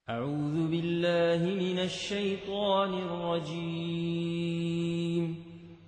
أعوذ بالله من الشيطان الرجيم.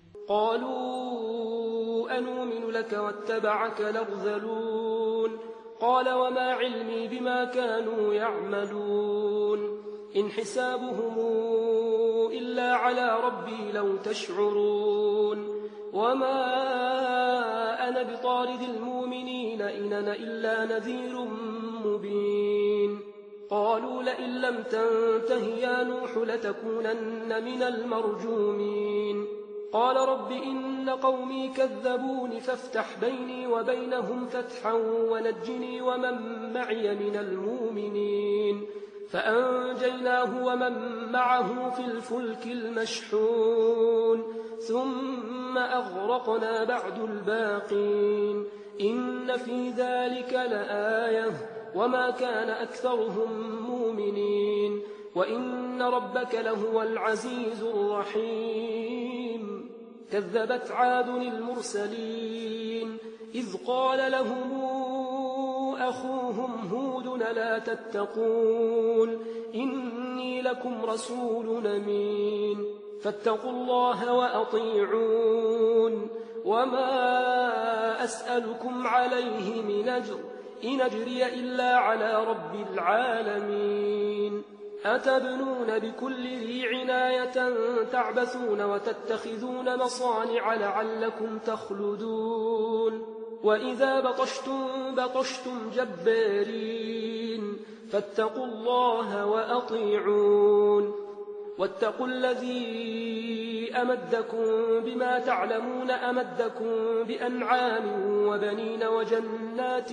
قالوا أنؤمن لك واتبعك الأرذلون قال وما علمي بما كانوا يعملون إن حسابهم إلا على ربي لو تشعرون وما أنا بطارد المؤمنين إن أنا إلا نذير مبين قالوا لئن لم تنته يا نوح لتكونن من المرجومين قال رب إن قومي كذبون فافتح بيني وبينهم فتحا ونجني ومن معي من المؤمنين فأنجيناه ومن معه في الفلك المشحون ثم أغرقنا بعد الباقين إن في ذلك لآية وما كان أكثرهم مؤمنين وإن ربك لهو العزيز الرحيم كذبت عاد المرسلين إذ قال لهم أخوهم هود لا تتقون إني لكم رسول أمين فاتقوا الله وأطيعون وما أسألكم عليه من أجر إن أجري إلا على رب العالمين أتبنون بكل ذي عناية تعبثون وتتخذون مصانع لعلكم تخلدون وإذا بطشتم بطشتم جبارين فاتقوا الله وأطيعون واتقوا الذي أمدكم بما تعلمون أمدكم بأنعام وبنين وجنات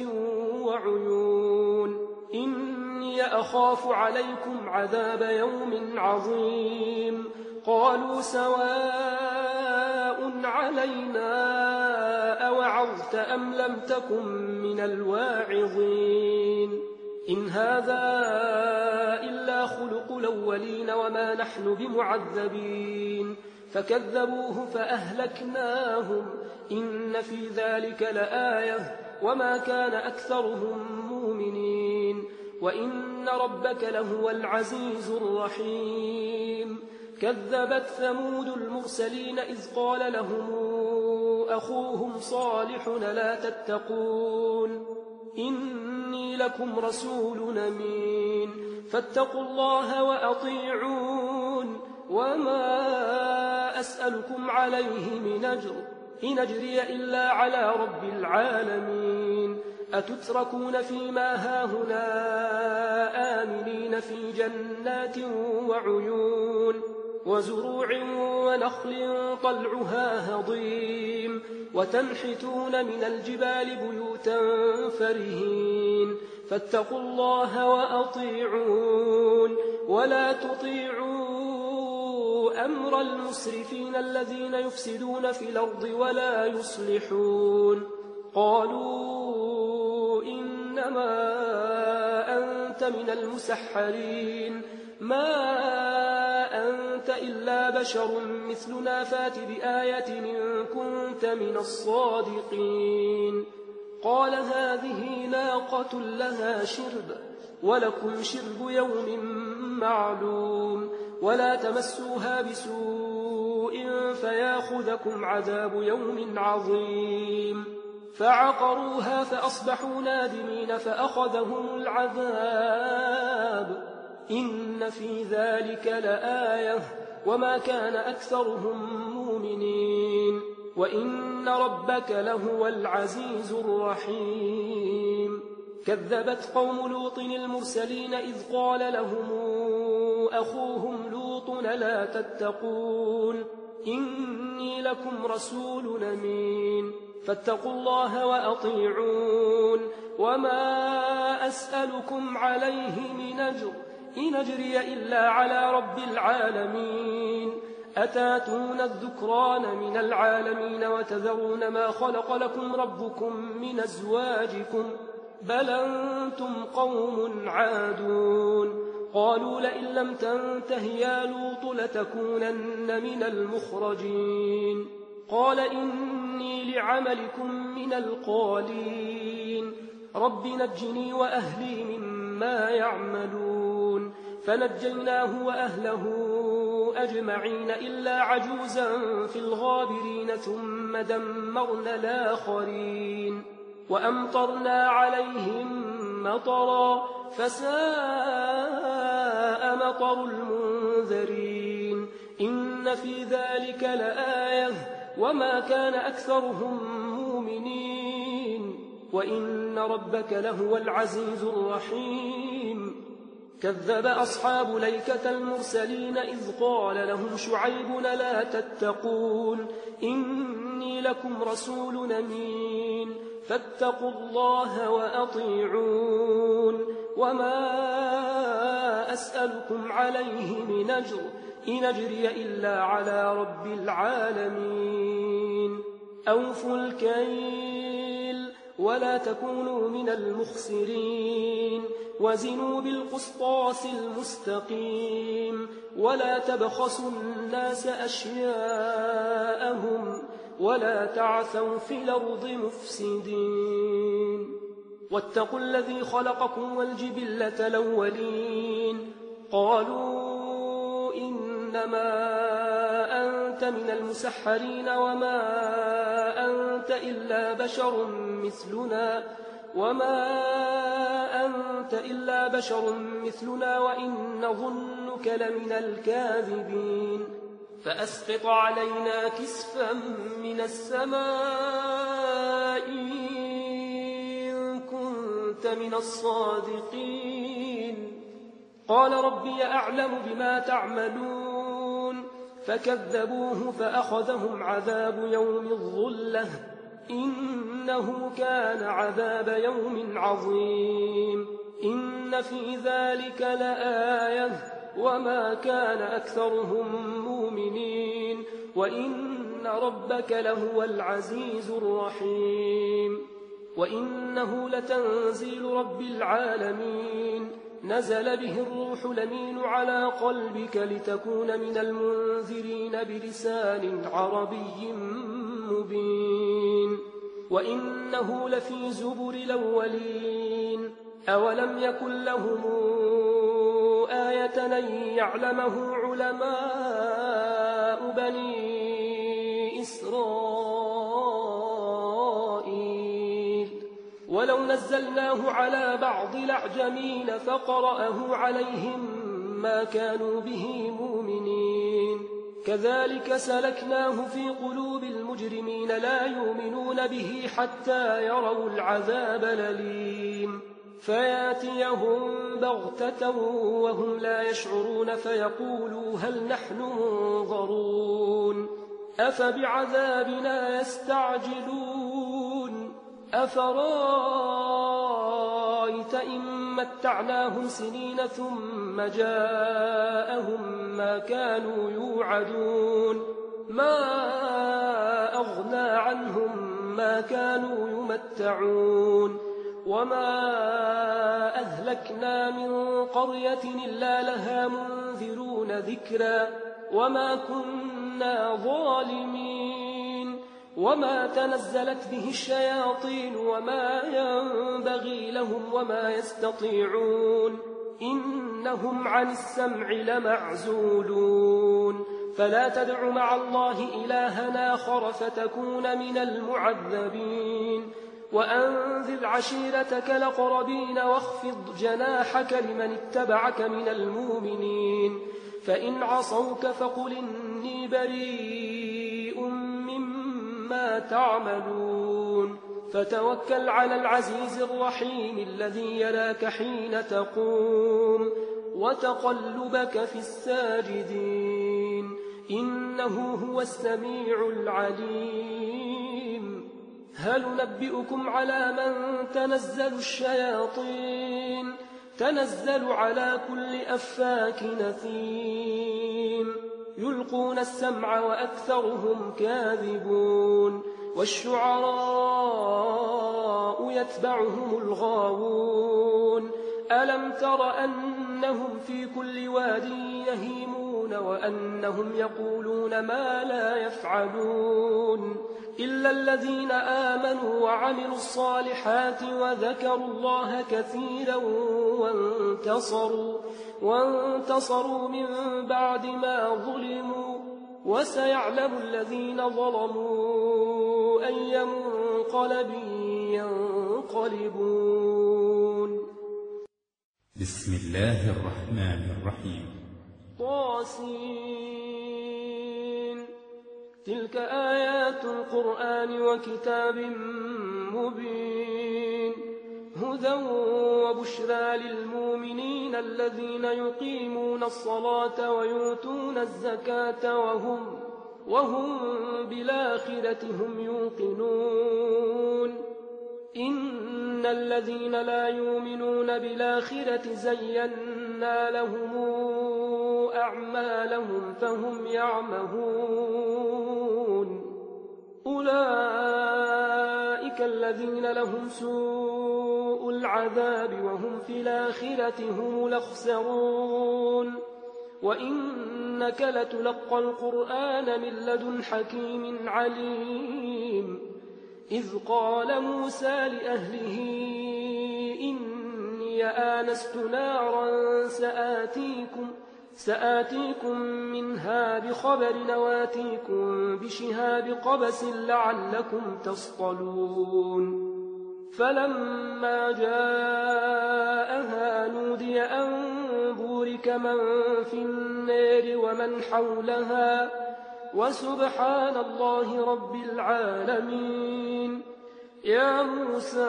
وعيون إني أخاف عليكم عذاب يوم عظيم قالوا سواء علينا أوعظت أم لم تكن من الواعظين إن هذا إلا خلق الأولين وما نحن بمعذبين فكذبوه فأهلكناهم إن في ذلك لآية وما كان أكثرهم مؤمنين وإن ربك لهو العزيز الرحيم كذبت ثمود المرسلين إذ قال لهم أخوهم صالح لا تتقون إني لكم رسول أمين فاتقوا الله وأطيعون وما أسألكم عليه من أجر إن أجري إلا على رب العالمين أتتركون فيما هاهنا آمنين في جنات وعيون وزروع ونخل طلعها هضيم وتنحتون من الجبال بيوتا فرهين فاتقوا الله وأطيعون ولا تطيعوا أمر المسرفين الذين يفسدون في الأرض ولا يصلحون قالوا إنما أنت من المسحرين ما أنت إلا بشر مثلنا فات بآية إن كنت من الصادقين قال هذه ناقة لها شرب ولكم شرب يوم معلوم ولا تمسوها بسوء فياخذكم عذاب يوم عظيم فعقروها فأصبحوا نادمين فأخذهم العذاب إن في ذلك لآية وما كان أكثرهم مؤمنين وإن ربك لهو العزيز الرحيم كذبت قوم لوط المرسلين إذ قال لهم أخوهم لوط لا تتقون إني لكم رسول أمين فاتقوا الله وأطيعون وما أسألكم عليه من أجر إن أجري إلا على رب العالمين أتاتون الذكران من العالمين وتذرون ما خلق لكم ربكم من أزواجكم بل أنتم قوم عادون قالوا لئن لم تنته يا لوط لتكونن من المخرجين قال إني لعملكم من القالين رب نجني وأهلي مما يعملون فنجيناه وأهله أجمعين إلا عجوزا في الغابرين ثم دمرنا الآخرين وأمطرنا عليهم مطرا فساء مطر المنذرين إن في ذلك لآية وما كان أكثرهم مؤمنين وإن ربك لهو العزيز الرحيم كذب أصحاب ليكة المرسلين إذ قال لهم شعيب لا تتقون إني لكم رسول أمين فاتقوا الله وأطيعون وما أسألكم عليه من أجر إن أجري إلا على رب العالمين أوفوا الكيل ولا تكونوا من المخسرين وزنوا بالقسطاس المستقيم ولا تبخسوا الناس أشياءهم ولا تعثوا في الأرض مفسدين واتقوا الذي خلقكم والجبلة الأولين قالوا إنما أنت من المسحرين وما أنت إلا بشر مثلنا وإن نظنك لمن الكاذبين فأسقط علينا كسفا من السماء إن كنت من الصادقين قال ربي أعلم بما تعملون فكذبوه فأخذهم عذاب يوم الظلة إنه كان عذاب يوم عظيم إن في ذلك لآية وما كان أكثرهم مؤمنين وإن ربك لهو العزيز الرحيم وإنه لتنزيل رب العالمين نزل به الروح الأمين على قلبك لتكون من المنذرين بلسان عربي مبين وإنه لفي زبر الأولين أولم يكن لهم آية أن يعلمه علماء بني إسرائيل ولو نزلناه على بعض الأعجمين فقرأه عليهم ما كانوا به مؤمنين كذلك سلكناه في قلوب المجرمين لا يؤمنون به حتى يروا العذاب الأليم فياتيهم بغتة وهم لا يشعرون فيقولوا هل نحن منظرون أفبعذابنا يستعجلون أفرأيت إن متعناهم سنين ثم جاءهم ما كانوا يوعدون ما أغنى عنهم ما كانوا يمتعون وما أهلكنا من قرية إلا لها منذرون ذكرا وما كنا ظالمين وما تنزلت به الشياطين وما ينبغي لهم وما يستطيعون إنهم عن السمع لمعزولون فلا تدع مع الله إلها آخر فتكون من المعذبين وأنذر عشيرتك الأقربين واخفض جناحك لمن اتبعك من المؤمنين فإن عصوك فقل إني بريء مما تعملون فتوكل على العزيز الرحيم الذي يراك حين تقوم وتقلبك في الساجدين إنه هو السميع العليم هل ننبئكم على من تنزل الشياطين تنزل على كل أفاك نثيم يلقون السمع وأكثرهم كاذبون والشعراء يتبعهم الغاوون ألم تر أنهم في كل واد يهيمون وأنهم يقولون ما لا يفعلون إلا الذين آمنوا وعملوا الصالحات وذكروا الله كثيرا وانتصروا من بعد ما ظلموا وسيعلم الذين ظلموا أي منقلب ينقلبون. بسم الله الرحمن الرحيم. طاسين. تلك آيات القرآن وكتاب مبين هدى وبشرى للمؤمنين الذين يقيمون الصلاة ويؤتون الزكاة وهم بالآخرة هم يوقنون. إن الذين لا يؤمنون بالآخرة زينا لهم أعمالهم فهم يعمهون. أولئك الذين لهم سوء العذاب وهم في الآخرة هم الأخسرون. وإنك لتلقى القرآن من لدن حكيم عليم. إذ قال موسى لأهله إني آنست نارا سآتيكم منها بخبر وآتيكم بشهاب قبس لعلكم تصطلون. فلما جاءها نودي أن بورك من في النار ومن حولها وسبحان الله رب العالمين. يا موسى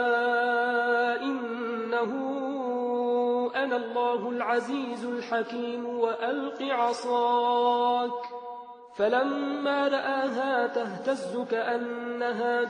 إنه أنا الله العزيز الحكيم وألق عصاك. فلما رآها تهتز كأنها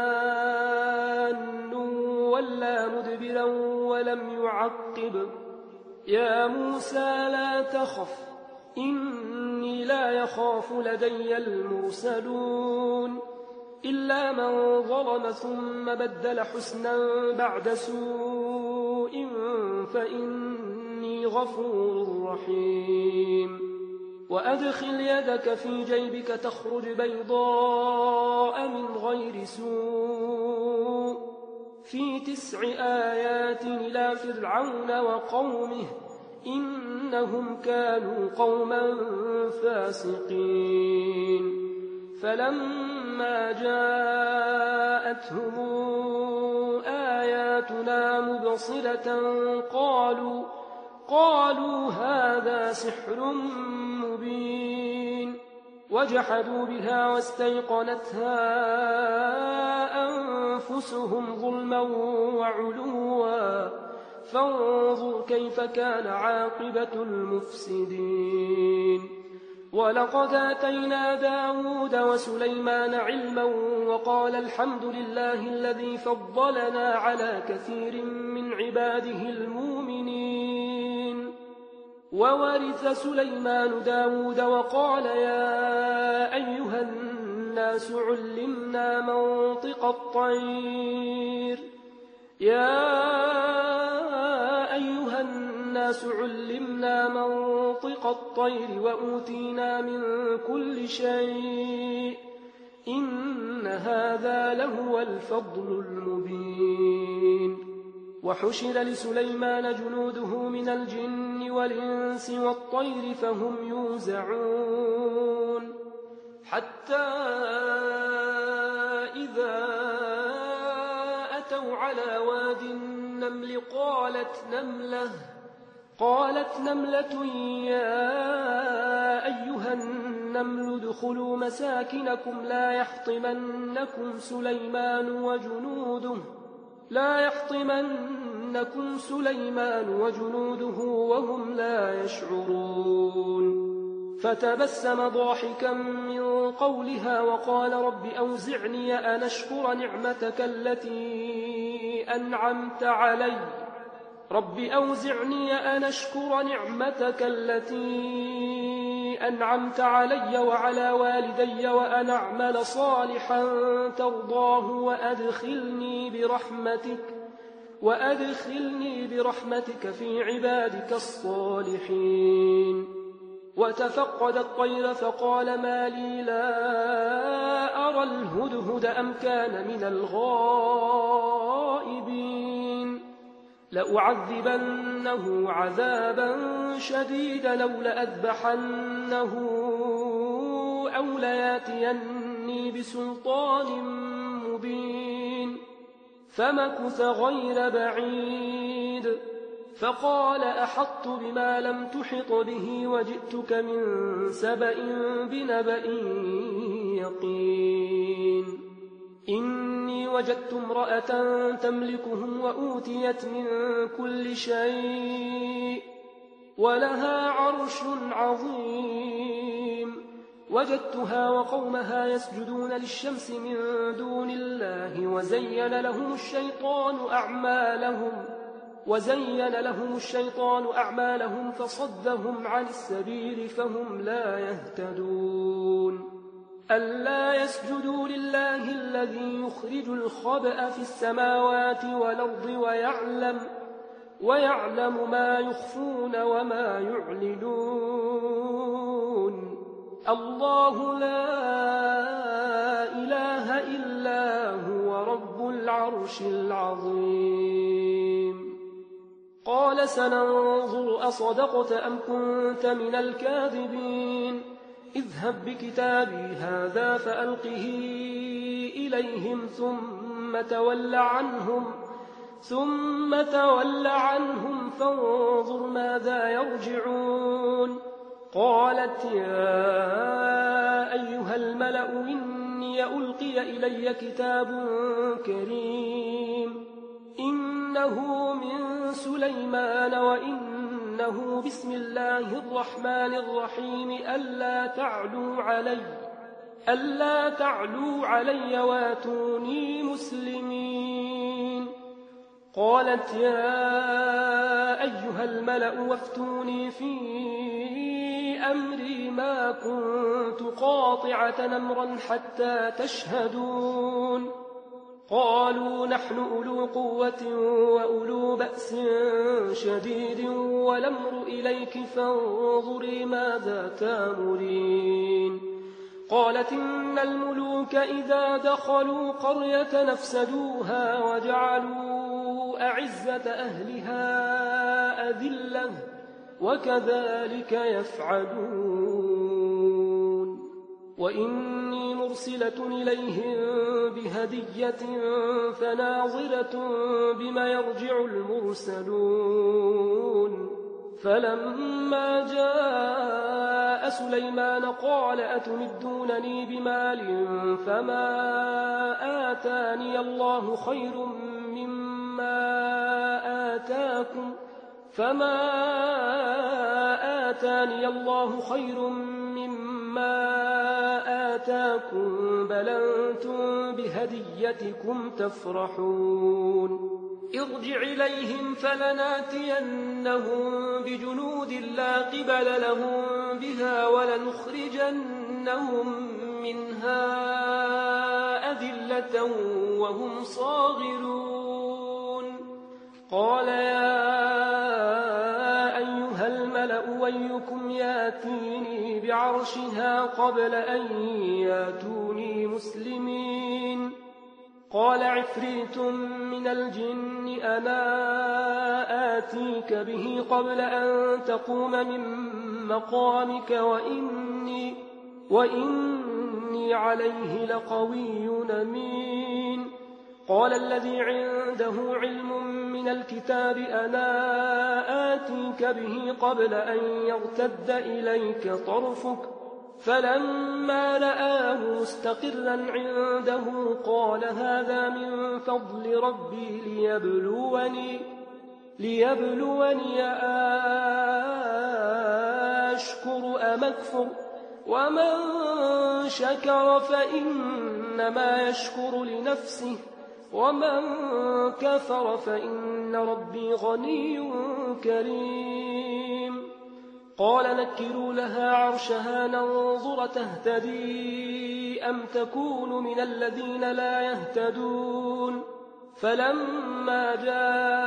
جان ولا مدبرا ولم يعقب. يا موسى لا تخف إني لا يخاف لدي المرسلون. إلا من ظلم ثم بدل حسنا بعد سوء فإني غفور رحيم. وأدخل يدك في جيبك تخرج بيضاء من غير سوء في 9 آيات إلى فرعون وقومه إنهم كانوا قوما فاسقين. فلما جاءتهم آياتنا مبصرة قالوا هذا سحر مبين. وجحدوا بها واستيقنتها أنفسهم ظلما وعلوا فانظر كيف كان عاقبة المفسدين. ولقد آتينا داود وسليمان علما وقال الحمد لله الذي فضلنا على كثير من عباده المؤمنين. وورث سليمان داود وقال يا أيها الناس علمنا منطق الطير وأوتينا من كل شيء إن هذا لهو الفضل المبين. وحشر لسليمان جنوده من الجن والإنس والطير فهم يوزعون. حتى إذا أتوا على واد النمل قالت نملة يا أيها النمل ادخلوا مساكنكم لا يحطمنكم سليمان وجنوده وهم لا يشعرون. فتبسم ضاحكا من قولها وقال رب أوزعني أن أشكر نعمتك التي أنعمت علي وعلى والدي وأن أعمل صالحا ترضاه وأدخلني برحمتك في عبادك الصالحين. وتفقد الطير فقال ما لي لا أرى الهدهد أم كان من الغائبين لأعذبنه عذابا شديدا أو لأذبحنه أو لياتيني بسلطان مبين فمكث غير بعيد فقال أحطت بما لم تحط به وجئتك من سبأ بنبأ يقين إني وجدت امرأة تملكهم وأوتيت من كل شيء ولها عرش عظيم وجدتها وقومها يسجدون للشمس من دون الله وزين لهم الشيطان أعمالهم فصدهم عن السبيل فهم لا يهتدون ألا يسجدوا لله الذي يخرج الخبأ في السماوات والأرض ويعلم ما يخفون وما يعلنون الله لا إله إلا هو رب العرش العظيم قال سننظر أصدقت أم كنت من الكاذبين اذهب بكتابي هذا فألقه إليهم ثم تول عنهم فانظر ماذا يرجعون قالت يا أيها الملأ إني ألقي إلي كتاب كريم إنه من سليمان وإنه بسم الله الرحمن الرحيم ألا تعلوا علي واتوني مسلمين قالت يا أيها الملأ وافتوني في أمري ما كنت قاطعة أمرا حتى تشهدون قالوا نحن أولو قوة وأولو بأس شديد والأمر إليك فانظري ماذا تأمرين قالت إن الملوك إذا دخلوا قرية نفسدوها وجعلوا أعزة أهلها أذلة وكذلك يفعلون وإني مرسلة إليهم بهدية فناظرة بما يرجع المرسلون فلما جاء سليمان قال أتمدونني بمال فما آتاني الله خير مما آتاكم بل أنتم بهديتكم تفرحون ارجع إليهم فلناتينهم بجنود لا قبل لهم بها ولنخرجنهم منها أذلة وهم صاغرون قال يا أيها الملأ أيكم ياتيني بعرشها قبل أن ياتوني مسلمين قال عفريت من الجن أنا آتيك به قبل أن تقوم من مقامك وإني عليه لقوي أمين قال الذي عنده علم من الكتاب أنا آتيك به قبل أن يرتد إليك طرفك فلما رآه مستقرا عنده قال هذا من فضل ربي ليبلوني أشكر أم أكفر ومن شكر فإنما يشكر لنفسه ومن كفر فإن ربي غني كريم قال نكروا لها عرشها ننظر تهتدي أم تكون من الذين لا يهتدون فلما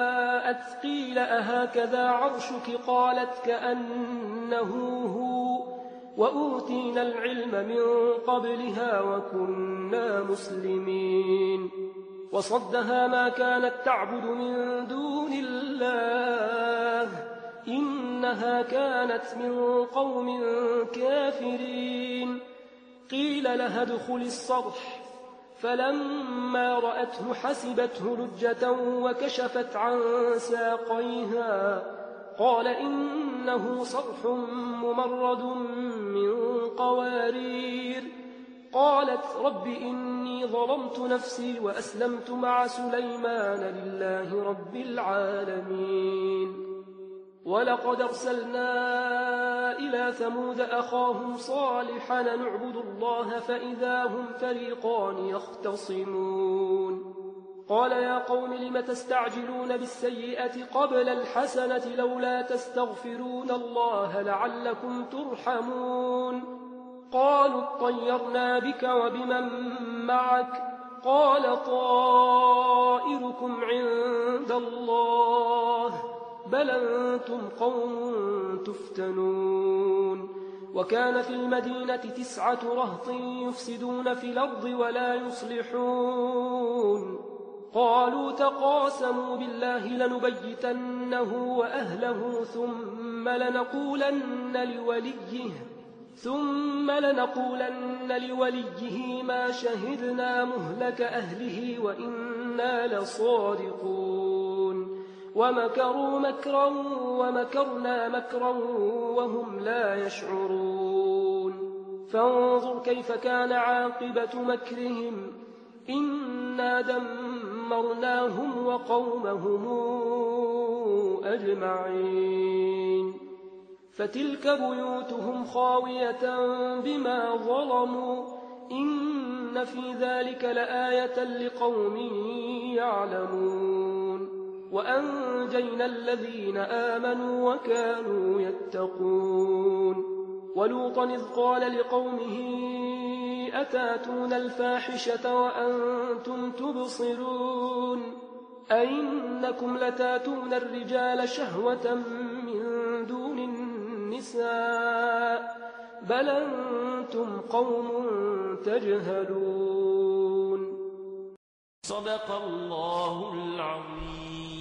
جاءت قيل أهكذا عرشك قالت كأنه هو وأوتينا العلم من قبلها وكنا مسلمين وصدها ما كانت تعبد من دون الله إنها كانت من قوم كافرين قيل لها ادخل الصرح فلما رأته حسبته لجة وكشفت عن ساقيها قال إنه صرح ممرد من قوارير قالت رب إني ظلمت نفسي وأسلمت مع سليمان لله رب العالمين ولقد أرسلنا إلى ثمود أخاهم صالحا أن اعبدوا الله فإذا هم فريقان يختصمون قال يا قوم لم تستعجلون بالسيئة قبل الحسنة لولا تستغفرون الله لعلكم ترحمون قالوا اطيرنا بك وبمن معك قال طائركم عند الله بل أنتم قوم تفتنون وكان في المدينة 9 رهط يفسدون في الأرض ولا يصلحون قالوا تقاسموا بالله لنبيتنه وأهله ثم لنقولن لوليه ما شهدنا مهلك أهله وإنا لصادقون ومكروا مكرا ومكرنا مكرا وهم لا يشعرون فانظر كيف كان عاقبة مكرهم إنا دمرناهم وقومهم أجمعين فتلك بيوتهم خاوية بما ظلموا إن في ذلك لآية لقوم يعلمون وأنجينا الذين آمنوا وكانوا يتقون ولوطا إذ قال لقومه أتاتون الفاحشة وأنتم تبصرون أئنكم لتاتون الرجال شهوة من دون النساء بل أنتم قوم تجهلون صدق الله العظيم.